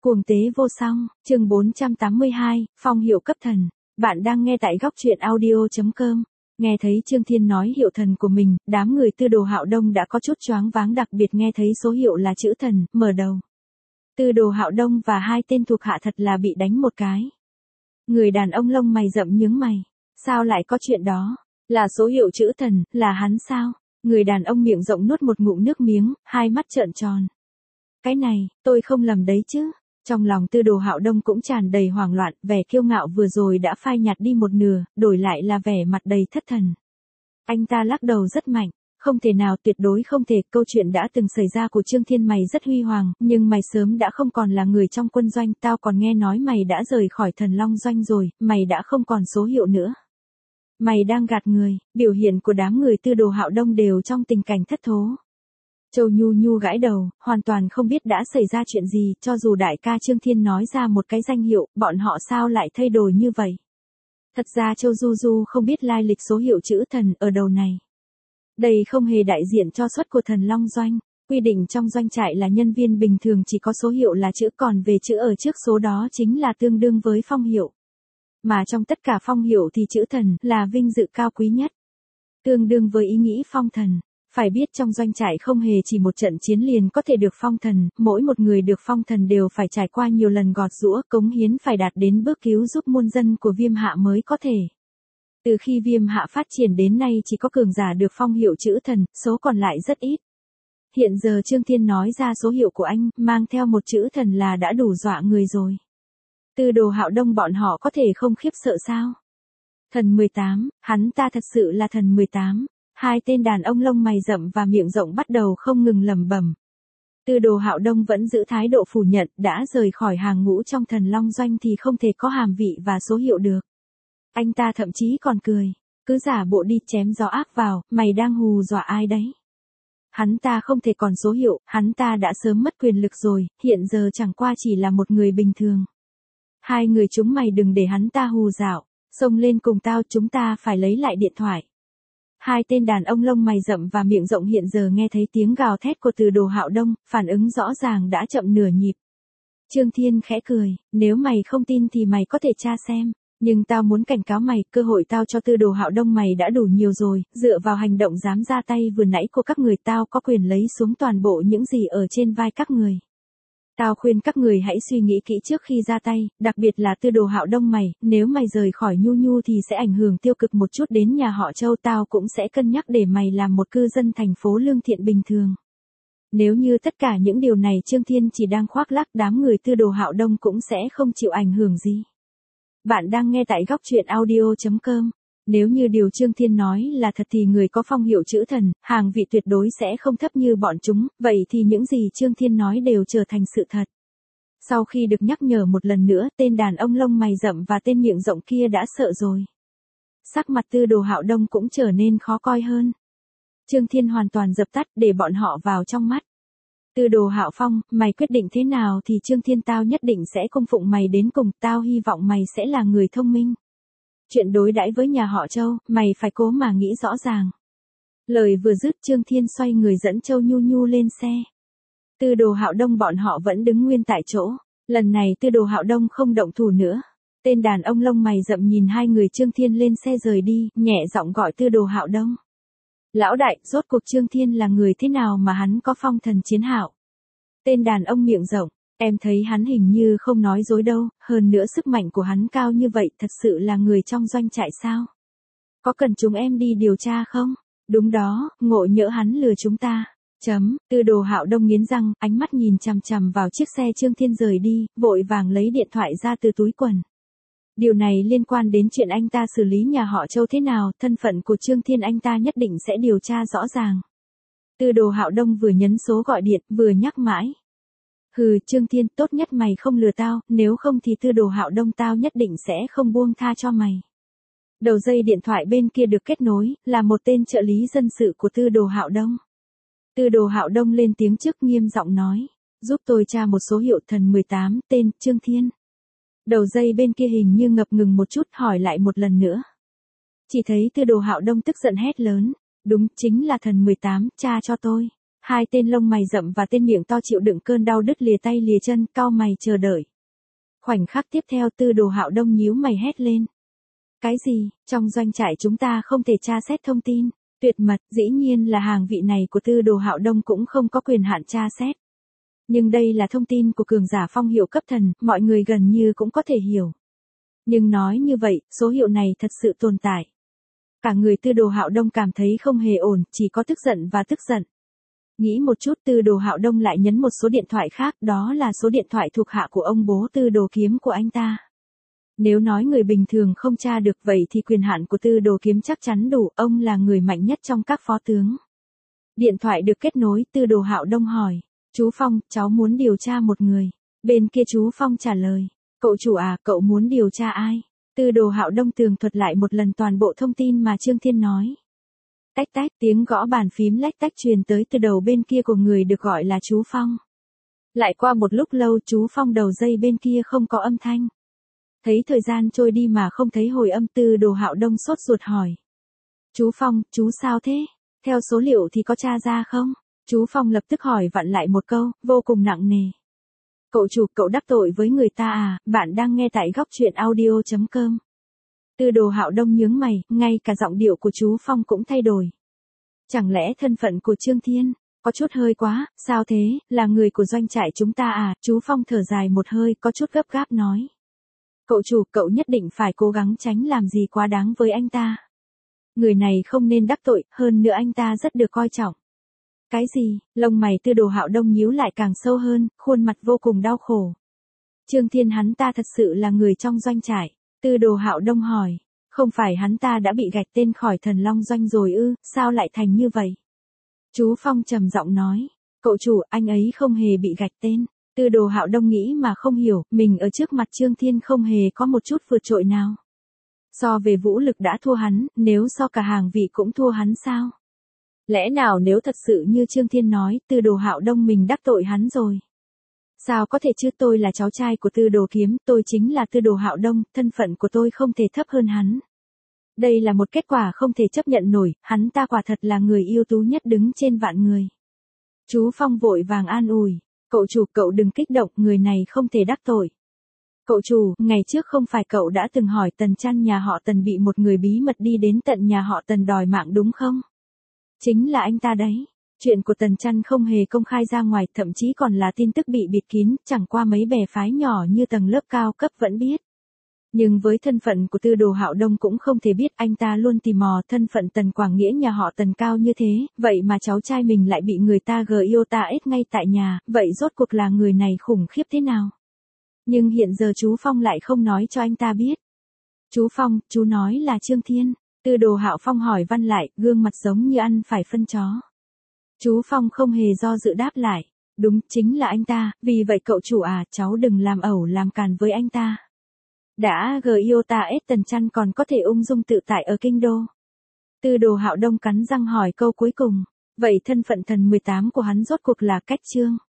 Cuồng tế vô song, chương 482, phong hiệu cấp thần. Bạn đang nghe tại góc truyện audio.com. Nghe thấy Trương Thiên nói hiệu thần của mình, đám người Tư Đồ Hạo Đông đã có chút choáng váng, đặc biệt nghe thấy số hiệu là chữ thần, mở đầu. Tư Đồ Hạo Đông và hai tên thuộc hạ thật là bị đánh một cái. Người đàn ông lông mày rậm nhướng mày. Sao lại có chuyện đó? Là số hiệu chữ thần, là hắn sao? Người đàn ông miệng rộng nuốt một ngụm nước miếng, hai mắt trợn tròn. Cái này, tôi không lầm đấy chứ. Trong lòng Tư Đồ Hạo Đông cũng tràn đầy hoảng loạn, vẻ kiêu ngạo vừa rồi đã phai nhạt đi một nửa, đổi lại là vẻ mặt đầy thất thần. Anh ta lắc đầu rất mạnh, không thể nào, tuyệt đối không thể, câu chuyện đã từng xảy ra của Trương Thiên mày rất huy hoàng, nhưng mày sớm đã không còn là người trong quân doanh, tao còn nghe nói mày đã rời khỏi Thần Long doanh rồi, mày đã không còn số hiệu nữa. Mày đang gạt người. Biểu hiện của đám người Tư Đồ Hạo Đông đều trong tình cảnh thất thố. Châu Nhu Nhu gãi đầu, hoàn toàn không biết đã xảy ra chuyện gì, cho dù đại ca Trương Thiên nói ra một cái danh hiệu, bọn họ sao lại thay đổi như vậy. Thật ra Châu Du Du không biết lai lịch số hiệu chữ thần ở đầu này. Đây không hề đại diện cho suất của Thần Long doanh. Quy định trong doanh trại là nhân viên bình thường chỉ có số hiệu là chữ, còn về chữ ở trước số đó chính là tương đương với phong hiệu. Mà trong tất cả phong hiệu thì chữ thần là vinh dự cao quý nhất. Tương đương với ý nghĩ phong thần. Phải biết trong doanh trại không hề chỉ một trận chiến liền có thể được phong thần, mỗi một người được phong thần đều phải trải qua nhiều lần gọt giũa, cống hiến, phải đạt đến bước cứu giúp muôn dân của Viêm Hạ mới có thể. Từ khi Viêm Hạ phát triển đến nay chỉ có cường giả được phong hiệu chữ thần, số còn lại rất ít. Hiện giờ Trương Thiên nói ra số hiệu của anh, mang theo một chữ thần là đã đủ dọa người rồi. Tư Đồ Hạo Đông bọn họ có thể không khiếp sợ sao? Thần 18, hắn ta thật sự là thần 18. Hai tên đàn ông lông mày rậm và miệng rộng bắt đầu không ngừng lẩm bẩm. Tư Đồ Hạo Đông vẫn giữ thái độ phủ nhận, đã rời khỏi hàng ngũ trong Thần Long doanh thì không thể có hàm vị và số hiệu được. Anh ta thậm chí còn cười, cứ giả bộ đi, chém gió áp vào, mày đang hù dọa ai đấy? Hắn ta không thể còn số hiệu, hắn ta đã sớm mất quyền lực rồi, hiện giờ chẳng qua chỉ là một người bình thường. Hai người chúng mày đừng để hắn ta hù dạo, xông lên cùng tao, chúng ta phải lấy lại điện thoại. Hai tên đàn ông lông mày rậm và miệng rộng hiện giờ nghe thấy tiếng gào thét của Tư Đồ Hạo Đông, phản ứng rõ ràng đã chậm nửa nhịp. Trương Thiên khẽ cười, nếu mày không tin thì mày có thể tra xem, nhưng tao muốn cảnh cáo mày, cơ hội tao cho Tư Đồ Hạo Đông mày đã đủ nhiều rồi, dựa vào hành động dám ra tay vừa nãy của các người, tao có quyền lấy xuống toàn bộ những gì ở trên vai các người. Tao khuyên các người hãy suy nghĩ kỹ trước khi ra tay, đặc biệt là Tư Đồ Hạo Đông mày, nếu mày rời khỏi Nhu Nhu thì sẽ ảnh hưởng tiêu cực một chút đến nhà họ Châu, tao cũng sẽ cân nhắc để mày làm một cư dân thành phố lương thiện bình thường. Nếu như tất cả những điều này Trương Thiên chỉ đang khoác lác, đám người Tư Đồ Hạo Đông cũng sẽ không chịu ảnh hưởng gì. Bạn đang nghe tại góc truyện audio.com. Nếu như điều Trương Thiên nói là thật thì người có phong hiệu chữ thần, hàng vị tuyệt đối sẽ không thấp như bọn chúng, vậy thì những gì Trương Thiên nói đều trở thành sự thật. Sau khi được nhắc nhở một lần nữa, tên đàn ông lông mày rậm và tên miệng rộng kia đã sợ rồi. Sắc mặt Tư Đồ Hạo Đông cũng trở nên khó coi hơn. Trương Thiên hoàn toàn dập tắt, để bọn họ vào trong mắt. Tư Đồ Hạo Phong, mày quyết định thế nào thì Trương Thiên tao nhất định sẽ cung phụng mày đến cùng, tao hy vọng mày sẽ là người thông minh. Chuyện đối đãi với nhà họ Châu, mày phải cố mà nghĩ rõ ràng. Lời vừa dứt Trương Thiên xoay người dẫn Châu Nhu Nhu lên xe. Tư Đồ Hạo Đông bọn họ vẫn đứng nguyên tại chỗ. Lần này Tư Đồ Hạo Đông không động thủ nữa. Tên đàn ông lông mày rậm nhìn hai người Trương Thiên lên xe rời đi, nhẹ giọng gọi Tư Đồ Hạo Đông. Lão đại, rốt cuộc Trương Thiên là người thế nào mà hắn có phong thần chiến hạo? Tên đàn ông miệng rộng. Em thấy hắn hình như không nói dối đâu, hơn nữa sức mạnh của hắn cao như vậy, thật sự là người trong doanh trại sao? Có cần chúng em đi điều tra không? Đúng đó, ngộ nhỡ hắn lừa chúng ta. Tư Đồ Hạo Đông nghiến răng, ánh mắt nhìn chằm chằm vào chiếc xe Trương Thiên rời đi, vội vàng lấy điện thoại ra từ túi quần. Điều này liên quan đến chuyện anh ta xử lý nhà họ Châu thế nào, thân phận của Trương Thiên anh ta nhất định sẽ điều tra rõ ràng. Tư Đồ Hạo Đông vừa nhấn số gọi điện, vừa nhắc mãi. Hừ, Trương Thiên, tốt nhất mày không lừa tao, nếu không thì Tư Đồ Hạo Đông tao nhất định sẽ không buông tha cho mày. Đầu dây điện thoại bên kia được kết nối, là một tên trợ lý dân sự của Tư Đồ Hạo Đông. Tư Đồ Hạo Đông lên tiếng trước, nghiêm giọng nói, giúp tôi tra một số hiệu thần 18, tên Trương Thiên. Đầu dây bên kia hình như ngập ngừng một chút, hỏi lại một lần nữa. Chỉ thấy Tư Đồ Hạo Đông tức giận hét lớn, đúng, chính là thần 18, tra cho tôi. Hai tên lông mày rậm và tên miệng to chịu đựng cơn đau đứt lìa tay lìa chân, cau mày chờ đợi. Khoảnh khắc tiếp theo Tư Đồ Hạo Đông nhíu mày hét lên. Cái gì, trong doanh trại chúng ta không thể tra xét thông tin, tuyệt mật, dĩ nhiên là hàng vị này của Tư Đồ Hạo Đông cũng không có quyền hạn tra xét. Nhưng đây là thông tin của cường giả phong hiệu cấp thần, mọi người gần như cũng có thể hiểu. Nhưng nói như vậy, số hiệu này thật sự tồn tại. Cả người Tư Đồ Hạo Đông cảm thấy không hề ổn, chỉ có tức giận và tức giận. Nghĩ một chút Tư Đồ Hạo Đông lại nhấn một số điện thoại khác, đó là số điện thoại thuộc hạ của ông bố Tư Đồ Kiếm của anh ta. Nếu nói người bình thường không tra được vậy thì quyền hạn của Tư Đồ Kiếm chắc chắn đủ, ông là người mạnh nhất trong các phó tướng. Điện thoại được kết nối, Tư Đồ Hạo Đông hỏi. Chú Phong, cháu muốn điều tra một người. Bên kia chú Phong trả lời. Cậu chủ à, cậu muốn điều tra ai? Tư Đồ Hạo Đông tường thuật lại một lần toàn bộ thông tin mà Trương Thiên nói. Tách tách, tiếng gõ bàn phím lách tách truyền tới từ đầu bên kia của người được gọi là chú Phong. Lại qua một lúc lâu chú Phong đầu dây bên kia không có âm thanh. Thấy thời gian trôi đi mà không thấy hồi âm, Tư Đồ Hạo Đông sốt ruột hỏi. Chú Phong, chú sao thế? Theo số liệu thì có tra ra không? Chú Phong lập tức hỏi vặn lại một câu, vô cùng nặng nề. Cậu chủ, cậu đắc tội với người ta à? Bạn đang nghe tại góc truyện audio.com. Tư Đồ Hạo Đông nhướng mày, ngay cả giọng điệu của chú Phong cũng thay đổi. Chẳng lẽ thân phận của Trương Thiên, có chút hơi quá, sao thế, là người của doanh trại chúng ta à? Chú Phong thở dài một hơi, có chút gấp gáp nói. Cậu chủ, cậu nhất định phải cố gắng tránh làm gì quá đáng với anh ta. Người này không nên đắc tội, hơn nữa anh ta rất được coi trọng. Cái gì? Lông mày Tư Đồ Hạo Đông nhíu lại càng sâu hơn, khuôn mặt vô cùng đau khổ. Trương Thiên hắn ta thật sự là người trong doanh trại. Tư Đồ Hạo Đông hỏi, không phải hắn ta đã bị gạch tên khỏi Thần Long Doanh rồi ư, sao lại thành như vậy? Chú Phong trầm giọng nói, cậu chủ, anh ấy không hề bị gạch tên. Tư Đồ Hạo Đông nghĩ mà không hiểu, mình ở trước mặt Trương Thiên không hề có một chút vượt trội nào. So về vũ lực đã thua hắn, nếu so cả hàng vị cũng thua hắn sao? Lẽ nào nếu thật sự như Trương Thiên nói, Tư Đồ Hạo Đông mình đắc tội hắn rồi? Sao có thể chứ, tôi là cháu trai của Tư Đồ Kiếm, tôi chính là Tư Đồ Hạo Đông, thân phận của tôi không thể thấp hơn hắn. Đây là một kết quả không thể chấp nhận nổi, hắn ta quả thật là người ưu tú nhất đứng trên vạn người. Chú Phong vội vàng an ủi, cậu chủ, cậu đừng kích động, người này không thể đắc tội. Cậu chủ, ngày trước không phải cậu đã từng hỏi Tần Chăn nhà họ Tần bị một người bí mật đi đến tận nhà họ Tần đòi mạng đúng không? Chính là anh ta đấy. Chuyện của Tần Chăn không hề công khai ra ngoài, thậm chí còn là tin tức bị bịt kín, chẳng qua mấy bè phái nhỏ như tầng lớp cao cấp vẫn biết. Nhưng với thân phận của Tư Đồ Hạo Đông cũng không thể biết, anh ta luôn tò mò thân phận Tần Quảng Nghĩa nhà họ Tần cao như thế, vậy mà cháu trai mình lại bị người ta GIOTA ngay tại nhà, vậy rốt cuộc là người này khủng khiếp thế nào? Nhưng hiện giờ chú Phong lại không nói cho anh ta biết. Chú Phong, chú nói là Trương Thiên. Tư Đồ Hạo Phong hỏi văn lại, gương mặt giống như ăn phải phân chó. Chú Phong không hề do dự đáp lại. Đúng, chính là anh ta, vì vậy cậu chủ à, cháu đừng làm ẩu làm càn với anh ta. Đã GIOTA Tần Chăn còn có thể ung dung tự tại ở kinh đô. Tư Đồ Hạo Đông cắn răng hỏi câu cuối cùng. Vậy thân phận thần 18 của hắn rốt cuộc là cách Trương